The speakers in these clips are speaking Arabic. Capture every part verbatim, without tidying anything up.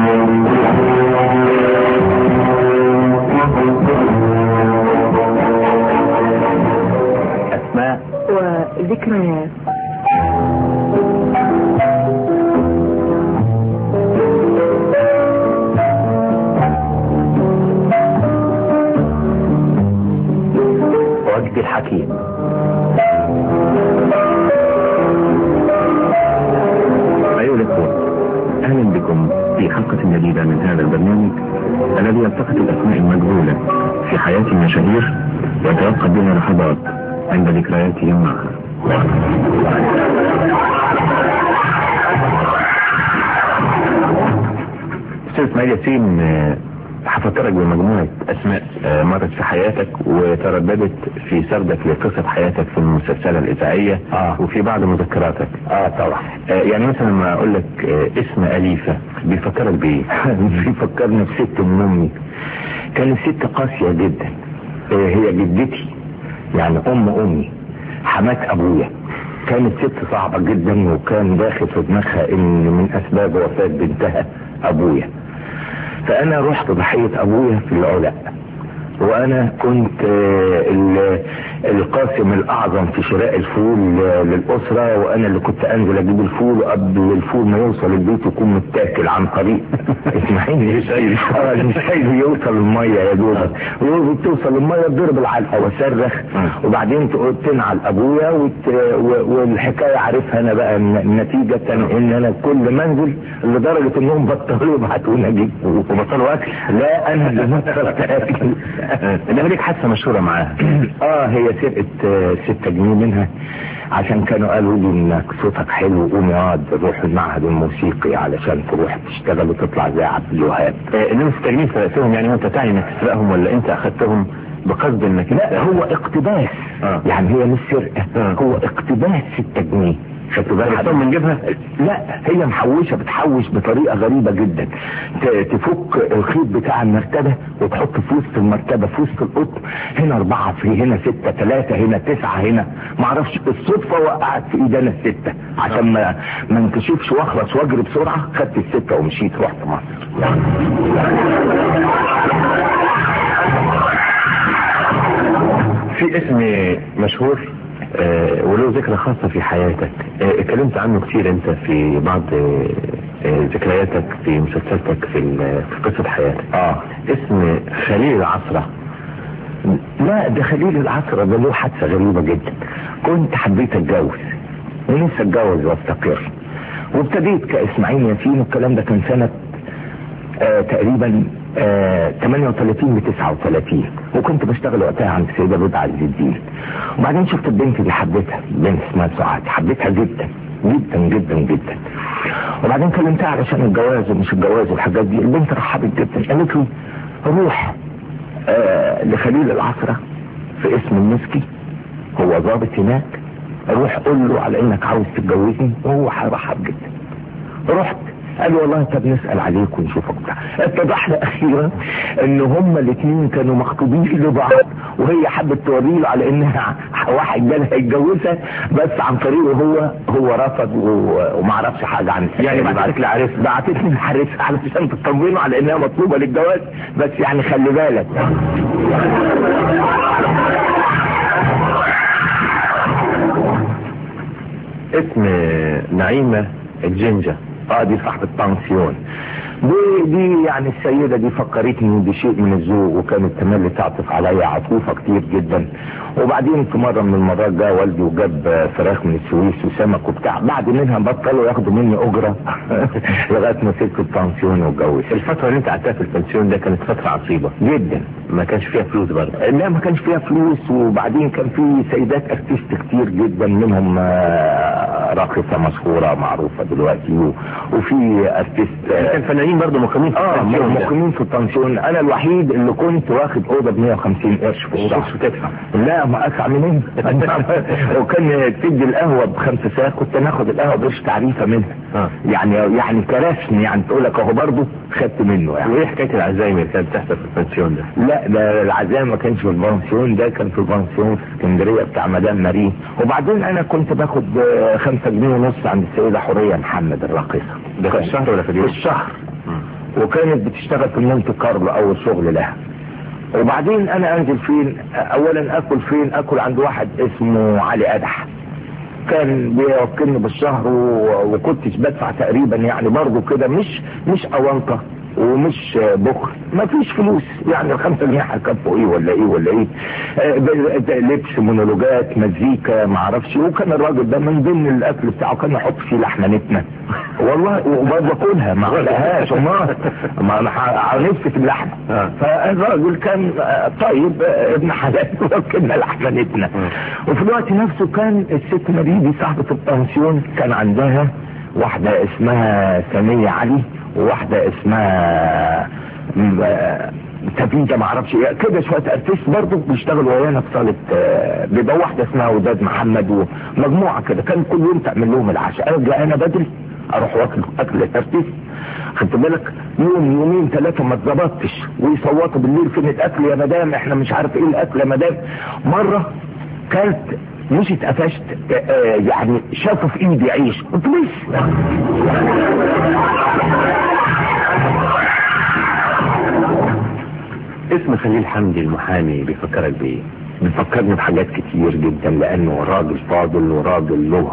أسماء وذكريات. وجدي الحكيم. أيها الأخوة، أهلا بكم في حلقة جديدة من هذا البرنامج الذي يلتقط الأسماء المجهولة في حياة المشاهير ويتوقف بها لحظات عند ذكرياتهم معها. أستاذ إسماعيل ياسين، هفكرك بمجموعة أسماء مرت في حياتك وترددت في سردك لقصة حياتك في المسلسلة الإذاعية آه. وفي بعض مذكراتك. اه طبعا. آه يعني مثلا ما أقول لك آه اسم أليفة بيفكرك بإيه؟ بيفكرني بست من أمي. كانت ست قاسية جدا. آه هي جدتي، يعني أم أمي، حمات أبويا. كانت ست صعبة جدا، وكان داخل في دماغها إن من أسباب وفاة بنتها أبويا. فانا رحت ضحية ابويا في العلاء، وانا كنت القاسم الاعظم في شراء الفول للاسرة، وانا اللي كنت انزل اجيب الفول قبل الفول ما يوصل البيت يكون متاكل عن طريق اسماعيل يسيل. اه يسيل يوصل المية يا دوبك، وتوصل المية تضرب العلقة واصرخ، وبعدين تنعل ابويا وت... والحكاية عارفها انا بقى نتيجة ان انا كل منزل لدرجة انهم بطلوا يبعتونا اجيب وبطلوا اكل. لا انا اللي بطلت اكل. انما ليك حادثة مشهورة معاها. اه هي سرقت ستة جنيه منها عشان كانوا قالوا لي انك صوتك حلو، قوم يقعد روح المعهد الموسيقي علشان تروح تشتغل وتطلع زي عبد الوهاب. آه انما ستة جنيه سرقتهم، يعني وانت تعني انك تسرقهم ولا انت اخذتهم بقصد انك؟ لا هو اقتباس. آه. يعني هي مش سرقة. آه. هو اقتباس ستة جنيه. خدتهم من جيبها؟ لا هي محوشة، بتحوش بطريقة غريبة جدا. تفك الخيط بتاع المرتبة وتحط في وسط المرتبة في وسط القطن، هنا اربعة في هنا ستة، ثلاثة هنا تسعة هنا، معرفش الصدفة وقعت في ايدنا الستة عشان ما ما انكشفش واخلص واجري بسرعة. خدت الستة ومشيت رحت مصر. في اسم مشهور آه وله ذكرى خاصة في حياتك، آه اتكلمت عنه كتير انت في بعض آه ذكرياتك في مسلسلتك في, في قصة حياتك. اه اسم خليل العصرة. لا ده خليل العصرة ده له حادثة غريبة جدا. كنت حبيت اتجوز ونفسي اتجوز واستقر، وابتديت كاسماعيل ياسين، والكلام ده كان سنة آه تقريبا آه ثمانية وثلاثين ل تسعة وثلاثين، وكنت بشتغل وقتها عند السيدة بضع عز الدين. وبعدين شفت البنت اللي حبيتها، بنت اسمها سعاد، حبيتها جدا جدا جدا جدا. وبعدين كلمتها علشان الجواز ومش الجواز والحاجات دي. البنت رحبت جدا، قالت لي روح آه لخليل العصرة في اسم المسكي، هو ضابط هناك، روح قول له على انك عاوز تتجوزني وهو هيرحب جدا. رحت قال له والله طب نسأل عليك ونشوفك بتاع. اتضح لي اخيرا ان هما الاثنين كانوا مخطوبين لبعض، وهي حبت توري له على انها واحد جالها يتجوزها، بس عن طريقه هو هو رفض وما عرفش حاجه عن السنة. يعني بعتت لي عريس بعتت لي عريس علشان تطمنه على انها مطلوبه للجواز، بس يعني خلي بالك. اسم نعيمة الجنجة. اه دي صاحبة بانسيون. دي دي يعني السيدة دي فكرتني بشيء من الذوق، وكانت تملي تعطف عليا عطوفة كتير جدا. وبعدين في مرة من المرات جاء والدي وجاب فراخ من السويس وسمك وبتاع، بعد منها بطلوا ياخدوا مني اجرة لغاية ما سبت البانسيون واتجوزت. الفترة اللي انت قعدتها في البانسيون ده كانت فترة عصيبة جدا، ما كانش فيها فلوس برضه؟ لا ما كانش فيها فلوس، وبعدين كان في سيدات ارتست كتير جدا، منهم راقصة مشهورة معروفة دلوقتي، وفي ارتست كان فنانين برضه مقيمين في اه مقيمين في البانسيون. انا الوحيد اللي كنت واخد اوضه ب مية وخمسين قرش في الشهر. مش بتدفع؟ لا ما ادفع منين. وكان تدي القهوه بخمسة ساعات، كنت ناخد القهوه بقرش تعريفه منها. آه. يعني يعني كرسم، يعني تقول لك اهو برضه خدت منه يعني. وايه حكايه العزايم اللي كانت بتحصل في البانسيون ده؟ لا ده العزايم ما كانش في البانسيون ده، كان في البانسيون في اسكندريه بتاع مدام مارين. وبعدين انا كنت باخد خمسة جنيه ونص عند السيده حوريه محمد الراقصه. ده في الشهر ولا في اليوم؟ في الشهر. وكانت بتشتغل في مونte كارلو اول شغل لها. وبعدين انا انزل فين؟ اولا اكل فين؟ اكل عند واحد اسمه علي قدح، كان بيوكلني بالشهر وكنتش بدفع تقريبا يعني برضه كده، مش مش اونطه ومش بخل، ما فيش فلوس يعني، الخمسة جنيه هيكفوا ايه ولا ايه ولا ايه، آه لبس، مونولوجات، مزيكا، ما اعرفش. وكان الراجل ده من ضمن الاكل بتاعه كان يحط فيه لحمه نتنه والله، وبرضه باكلها ما اعلقهاش ما ما نفسي في اللحمه. فالراجل كان طيب ابن حلال وكلنا لحمه نتنه. وفي الوقت نفسه كان الست مريدي صاحبه البنسيون كان عندها واحده اسمها ثانيه علي، وواحدة اسمها تبيجة ما اعرفش ايه كده، شوية ارتيست برضه بيشتغلوا ويانا في صالة، بيبقى واحدة اسمها وداد محمد ومجموعة كده، كان كل يوم تعمل لهم العشاء. ارجع انا بدري اروح واكل اكل الارتيست، خدت بالك، يوم يومين ثلاثة ما اتظبطتش، ويصوتوا بالليل فين الاكل يا مدام، احنا مش عارف ايه الاكل يا مدام. مرة كانت مش اتقفشت، يعني شافوا في ايدي عيش، قلت ليش اسم خليل حمدي المحامي بيفكرك بايه؟ بيفكرني بحاجات كتير جدا، لانه راجل فاضل وراجل له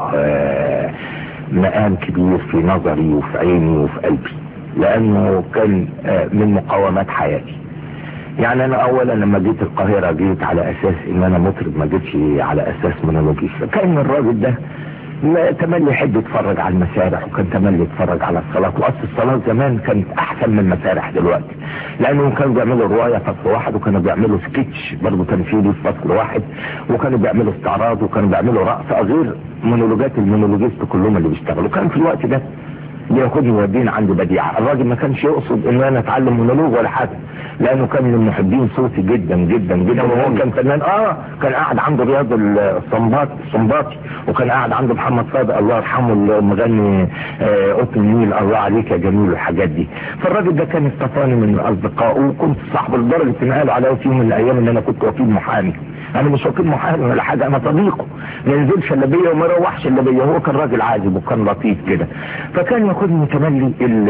مقام كبير في نظري وفي عيني وفي قلبي، لانه كان من مقومات حياتي. يعني انا اولا لما جيت القاهرة جيت على اساس ان انا مطرب، ما جيتش على اساس مونولوجيست. كان الراجل ده تملي يحب يتفرج على المسارح، وكان تملي يتفرج على الصلاة، واصل الصلاة زمان كانت احسن من المسارح دلوقتي، لانهم كانوا بيعملوا رواية فصل واحد، وكانوا بيعملوا سكتش برضه تمثيلي في فصل واحد، وكانوا بيعملوا استعراض، وكانوا بيعملوا رقص، غير مونولوجات المونولوجيست كلهم اللي بيشتغلوا. كان في الوقت ده بياخدني يوديني عند بديعة. الراجل ما كانش يقصد ان انا اتعلم مونولوج ولا حاجه، لانه كان من محبين صوتي جدا جدا جدا، وهو كان فنان. اه كان قاعد عنده رياض الصنباط الصنباطي، وكان قاعد عنده محمد صادق الله يرحمه المغني آه قطن النيل الله عليك يا جميل والحاجات دي. فالراجل ده كان اصطفاني من اصدقائه، وكنت صاحب لدرجه ان قالوا عليا في يوم من الايام ان انا كنت وكيل محامي. انا مش وكيل محامي ولا حاجه، انا صديقه، ما ينزلش الا بيا وما يروحش الا بيا. هو كان راجل عازب وكان لطيف كده، فكان ياخدني تملي ال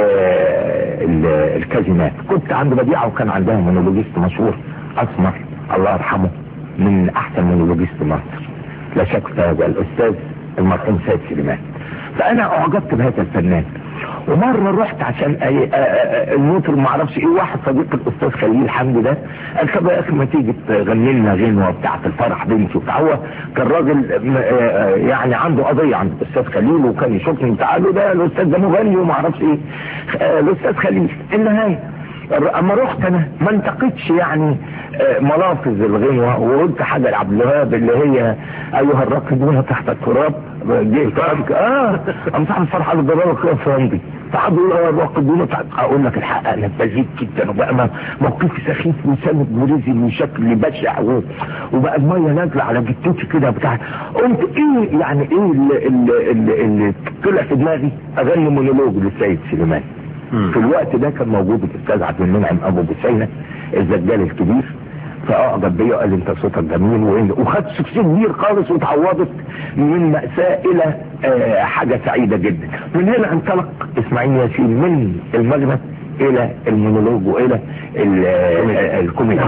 ال الكازينات. كنت عند بديعه وكان عندها مونولوجيست مشهور اسمر الله يرحمه، من احسن مونولوجيست مصر لا شك في هذا، الاستاذ المرحوم سيد سليمان. فانا اعجبت بهذا الفنان. ومره رحت عشان الموتر ما اعرفش ايه، واحد صديق الاستاذ خليل حمدي ده قال طب يا اخي ما تيجي تغني لنا غنوه بتاعه الفرح بنتي وبتاع. هو كان راجل يعني عنده قضيه عند الاستاذ خليل، وكان يشوفني بتاع له ده الاستاذ ده مغني وما اعرفش ايه. الاستاذ خليل النهايه اما رحت انا ما انتقدش يعني ملافظ الغنوه، وقلت حاجه لعبد الوهاب اللي هي ايها الراكبون تحت التراب جيت اه ام صاحب الفرحه بالضرورة كده في عندي فقعدوا يقولوا الراكبون تحت. اقول لك الحق انا بزيد جدا، وبقى موقفي سخيف وساند ورزل وشكل بشع، وبقى الميه نازله على جتتي كده بتاع. قلت ايه يعني ايه اللي, اللي, اللي طلع في دماغي اغني مونولوج للسيد سليمان. في الوقت ده كان موجود الاستاذ عبد المنعم ابو بسينه الزجال الكبير، فاعجب بيا وقال انت صوتك جميل، وخدت سكسي كبير خالص، وتعوضت من مأساة الى آه حاجة سعيدة جدا. من هنا انطلق اسماعيل ياسين من المغنى الى المونولوج والى الكوميديا.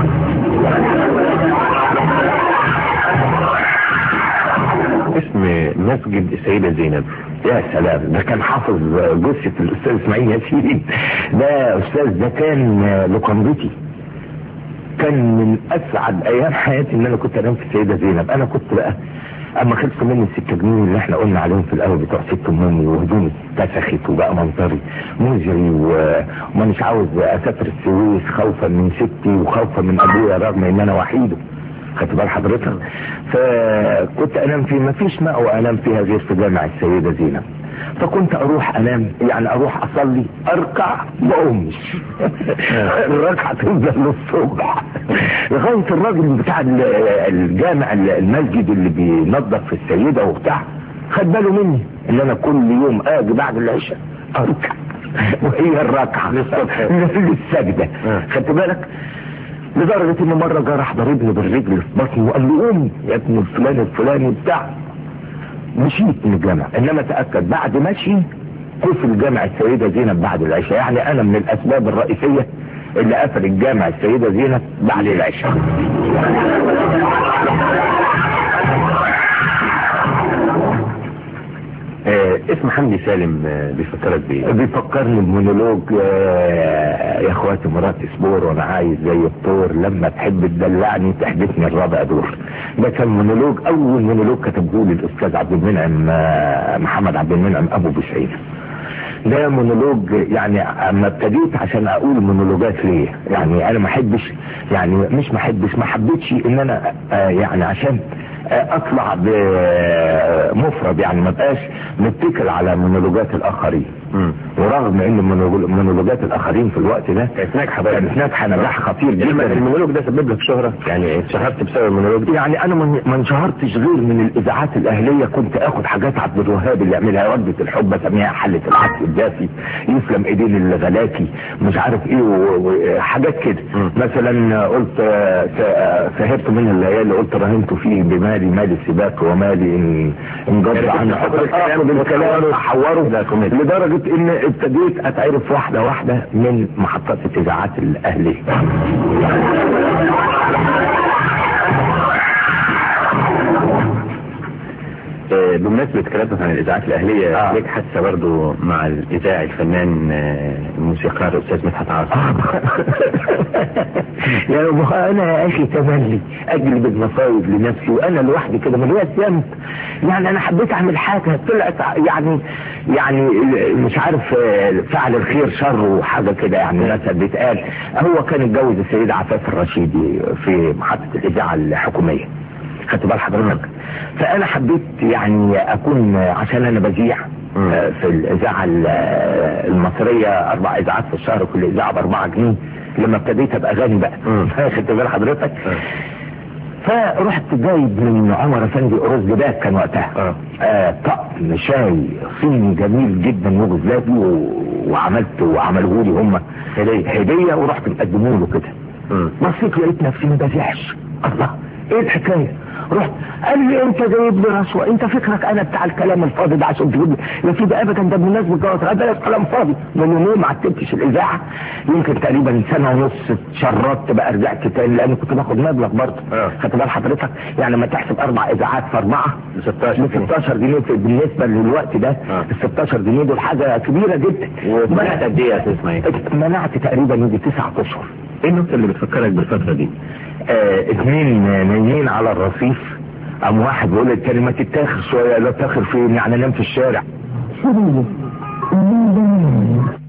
اسم مسجد السيدة زينب، يا سلام، ده كان حافظ جثة الاستاذ اسماعيل ياسين. ده استاذ ده كان لقندتي، كان من اسعد ايام حياتي ان انا كنت انام في السيدة زينب. انا كنت بقى اما خلصوا مني الستة جنيه اللي احنا قلنا عليهم في الاول بتوع ست امي، وهدومي اتسخت وبقى منظري مزري، وما مش عاوز اسافر السويس خوفا من ستي وخوفا من ابويا رغم ان انا وحيده، خدت بال حضرتك. فكنت انام في ما فيش مأوى انام فيها غير في جامع السيدة زينب. فكنت اروح انام يعني اروح اصلي اركع بقومش الركعه تفضل للصبح لغايه الراجل بتاع الجامع المسجد اللي بينظف في السيده وبتاع خد باله مني ان انا كل يوم اجي بعد العشاء اركع وهي الركعه للسجده، خدت بالك. لدرجه ان مره جه راح ضربني بالرجل في بطني وقال لي قوم يا ابن الفلاني الفلاني بتاع. مشيت من الجامع، انما تأكد بعد مشي قفل جامع السيدة زينب بعد العشاء. يعني انا من الاسباب الرئيسية اللي قفل الجامع السيدة زينب بعد العشاء. آه اسم حمدي سالم آه بيفكرك بيه؟ بيفكرني بمونولوج آه يا اخواتي مراتي سبور وانا عايز زي الطور لما تحب تدلعني تحدثني الرابع دور. ده كان مونولوج، اول مونولوج كتبه لي الاستاذ عبد المنعم آه محمد عبد المنعم ابو بشعير. ده مونولوج يعني اما ابتديت عشان اقول مونولوجات ليه، يعني انا ما احبش يعني مش ما احبش ما حبيتش ان انا آه يعني عشان اطلع بمفرد، يعني ما بقاش متكل على مونولوجات الاخرين. م. ورغم ان مونولوجات الاخرين في الوقت ده كانت ناجحه كانت ناجحه نجاح خطير جدا. المونولوج ده سبب لك شهره؟ يعني اتشهرت بسبب المونولوج ده؟ يعني انا ما انشهرتش غير من الاذاعات الاهليه. كنت اخد حاجات عبد الوهاب اللي يعملها وردة الحب اسميها حله العسل الدافي، يسلم ايدين الغلاكي، مش عارف ايه وحاجات كده. مثلا قلت سهرت من الليالي، قلت رهنت فيه بمالي مالي السباق ومالي ان انجب عنه اخد الكلام احوره، لدرجه ان ابتديت اتعرف واحده واحده من محطات الاذاعات الاهليه. بمناسبة كلامك عن الإذاعات الأهلية، آه. ليك حادثة برضو مع الإذاعي الفنان الموسيقار الأستاذ مدحت عاصم. يا أبو أنا يا أخي تملي أجلب المصايب لنفسي وأنا لوحدي كده من وقت يمت. يعني أنا حبيت أعمل حاجة طلعت يعني يعني مش عارف فعل الخير شر وحاجة كده، يعني مثلا بيتقال هو كان اتجوز السيدة عفاف الرشيدي في محطة الإذاعة الحكومية، خدت بال حضرتك؟ فانا حبيت يعني اكون عشان انا بذيع في الاذاعه المصريه اربع اذاعات في الشهر، كل اذاعه باربعة جنيه. لما ابتديت ابقى غني بقى خدت بال حضرتك؟ فرحت جايب من عمر افندي ارز جباب كان وقتها آه طقم شاي صيني جميل جدا يوغوسلافي، وعملت وعملوه لي هم هديه ورحت مقدمه له كده. بصيت لقيت نفسي ما بذيعش. الله ايه الحكايه؟ رحت قال لي انت جايب لي رشوه، انت فكرك انا بتاع الكلام الفاضي ده عشان تجيب لي؟ يا سيدي ابدا، ده بمناسبه جواز بلاش كلام فاضي. من يومين ما عتبتش الاذاعه، يمكن تقريبا سنه ونص اتشردت بقى، رجعت تاني لان كنت باخد مبلغ برضه. خدت بال حضرتك؟ يعني ما تحسب اربع اذاعات في اربعه ب ستاشر جنيه بالنسبه للوقت ده. ال ستاشر جنيه دول حاجه كبيره جدا. ومنعت قد ايه يا استاذ اسماعيل؟ منعت تقريبا يجي تسعة اشهر. ايه النقطه اللي بتفكرك بالفتره دي؟ آه اثنين نايمين على الرصيف، قام واحد بيقول للتاني ما تتاخر شويه. لا تاخر فين؟ يعني نام في الشارع.